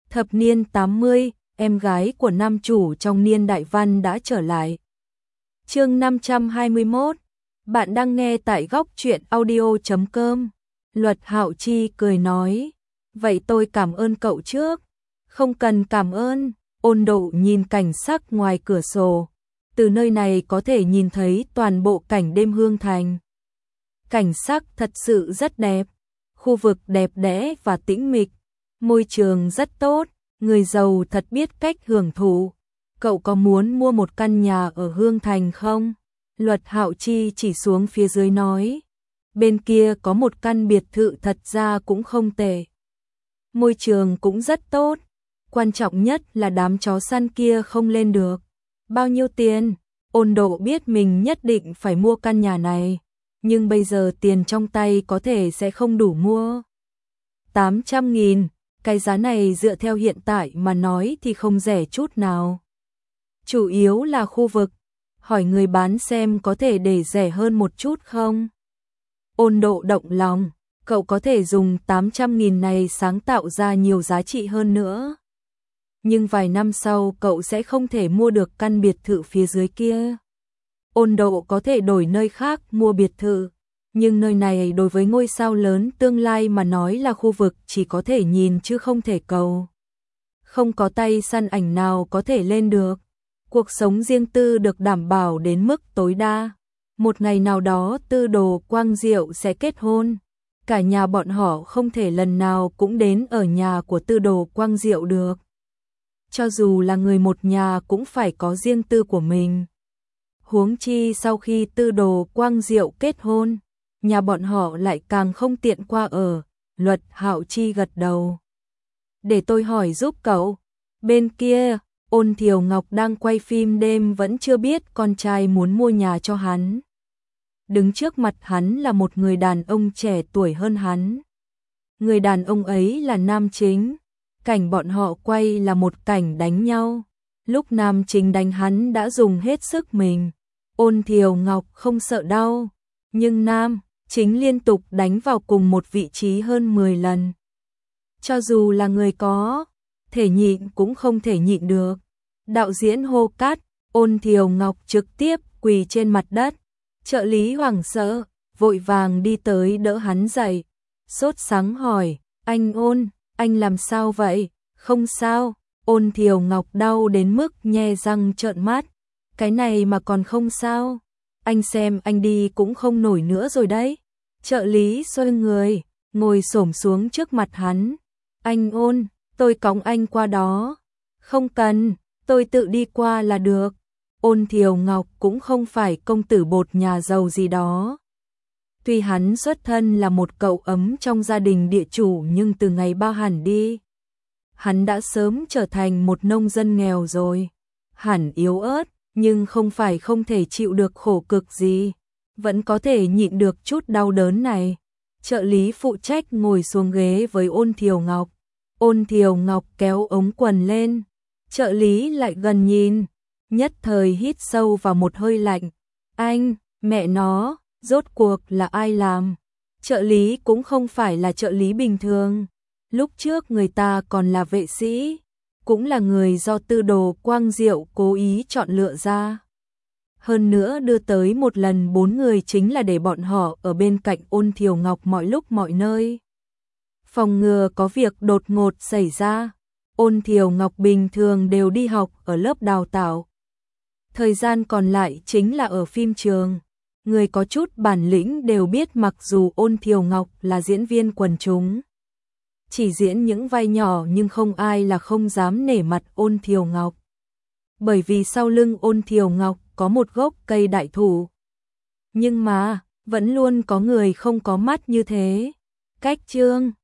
Thập niên 80, em gái của nam chủ trong niên đại văn đã trở lại. Chương 521. Bạn đang nghe tại góc truyện audio.com. Luật Hạo Chi cười nói, vậy tôi cảm ơn cậu trước. Không cần cảm ơn. Ôn Độ nhìn cảnh sắc ngoài cửa sổ. Từ nơi này có thể nhìn thấy toàn bộ cảnh đêm Hương Thành. Cảnh sắc thật sự rất đẹp. Khu vực đẹp đẽ và tĩnh mịch. Môi trường rất tốt. Người giàu thật biết cách hưởng thụ. Cậu có muốn mua một căn nhà ở Hương Thành không? Luật Hạo Chi chỉ xuống phía dưới nói. Bên kia có một căn biệt thự thật ra cũng không tệ. Môi trường cũng rất tốt. Quan trọng nhất là đám chó săn kia không lên được. Bao nhiêu tiền? Ôn Độ biết mình nhất định phải mua căn nhà này. Nhưng bây giờ tiền trong tay có thể sẽ không đủ mua. 800.000. Cái giá này dựa theo hiện tại mà nói thì không rẻ chút nào. Chủ yếu là khu vực. Hỏi người bán xem có thể để rẻ hơn một chút không? Ôn Độ động lòng. Cậu có thể dùng 800.000 này sáng tạo ra nhiều giá trị hơn nữa. Nhưng vài năm sau cậu sẽ không thể mua được căn biệt thự phía dưới kia. Ôn Độ có thể đổi nơi khác mua biệt thự. Nhưng nơi này đối với ngôi sao lớn tương lai mà nói là khu vực chỉ có thể nhìn chứ không thể cầu. Không có tay săn ảnh nào có thể lên được. Cuộc sống riêng tư được đảm bảo đến mức tối đa. Một ngày nào đó Tư Đồ Quang Diệu sẽ kết hôn. Cả nhà bọn họ không thể lần nào cũng đến ở nhà của Tư Đồ Quang Diệu được. Cho dù là người một nhà cũng phải có riêng tư của mình. Huống chi sau khi Tư Đồ Quang Diệu kết hôn, nhà bọn họ lại càng không tiện qua ở. Luật Hạo Chi gật đầu. Để tôi hỏi giúp cậu. Bên kia, Ôn Thiều Ngọc đang quay phim đêm vẫn chưa biết con trai muốn mua nhà cho hắn. Đứng trước mặt hắn là một người đàn ông trẻ tuổi hơn hắn. Người đàn ông ấy là nam chính. Cảnh bọn họ quay là một cảnh đánh nhau. Lúc nam chính đánh hắn đã dùng hết sức mình. Ôn Thiều Ngọc không sợ đau. Nhưng nam chính liên tục đánh vào cùng một vị trí hơn 10 lần. Cho dù là người có thể nhịn cũng không thể nhịn được. Đạo diễn hô cắt. Ôn Thiều Ngọc trực tiếp quỳ trên mặt đất. Trợ lý hoảng sợ, vội vàng đi tới đỡ hắn dậy. Sốt sắng hỏi, anh Ôn, anh làm sao vậy? Không sao. Ôn Thiều Ngọc đau đến mức nhe răng trợn mắt. Cái này mà còn không sao? Anh xem anh đi cũng không nổi nữa rồi đấy. Trợ lý xoay người, ngồi xổm xuống trước mặt hắn. Anh Ôn, tôi cõng anh qua đó. Không cần, tôi tự đi qua là được. Ôn Thiều Ngọc cũng không phải công tử bột nhà giàu gì đó. Tuy hắn xuất thân là một cậu ấm trong gia đình địa chủ nhưng từ ngày bao hẳn đi, hắn đã sớm trở thành một nông dân nghèo rồi. Hẳn yếu ớt, nhưng không phải không thể chịu được khổ cực gì. Vẫn có thể nhịn được chút đau đớn này. Trợ lý phụ trách ngồi xuống ghế với Ôn Thiều Ngọc. Ôn Thiều Ngọc kéo ống quần lên. Trợ lý lại gần nhìn. Nhất thời hít sâu vào một hơi lạnh. Anh, mẹ nó, rốt cuộc là ai làm? Trợ lý cũng không phải là trợ lý bình thường. Lúc trước người ta còn là vệ sĩ, cũng là người do Tư Đồ Quang Diệu cố ý chọn lựa ra. Hơn nữa đưa tới một lần 4 người chính là để bọn họ ở bên cạnh Ôn Thiều Ngọc mọi lúc mọi nơi. Phòng ngừa có việc đột ngột xảy ra. Ôn Thiều Ngọc bình thường đều đi học ở lớp đào tạo. Thời gian còn lại chính là ở phim trường. Người có chút bản lĩnh đều biết mặc dù Ôn Thiều Ngọc là diễn viên quần chúng, chỉ diễn những vai nhỏ nhưng không ai là không dám nể mặt Ôn Thiều Ngọc. Bởi vì sau lưng Ôn Thiều Ngọc có một gốc cây đại thụ. Nhưng mà, vẫn luôn có người không có mắt như thế. Cách chương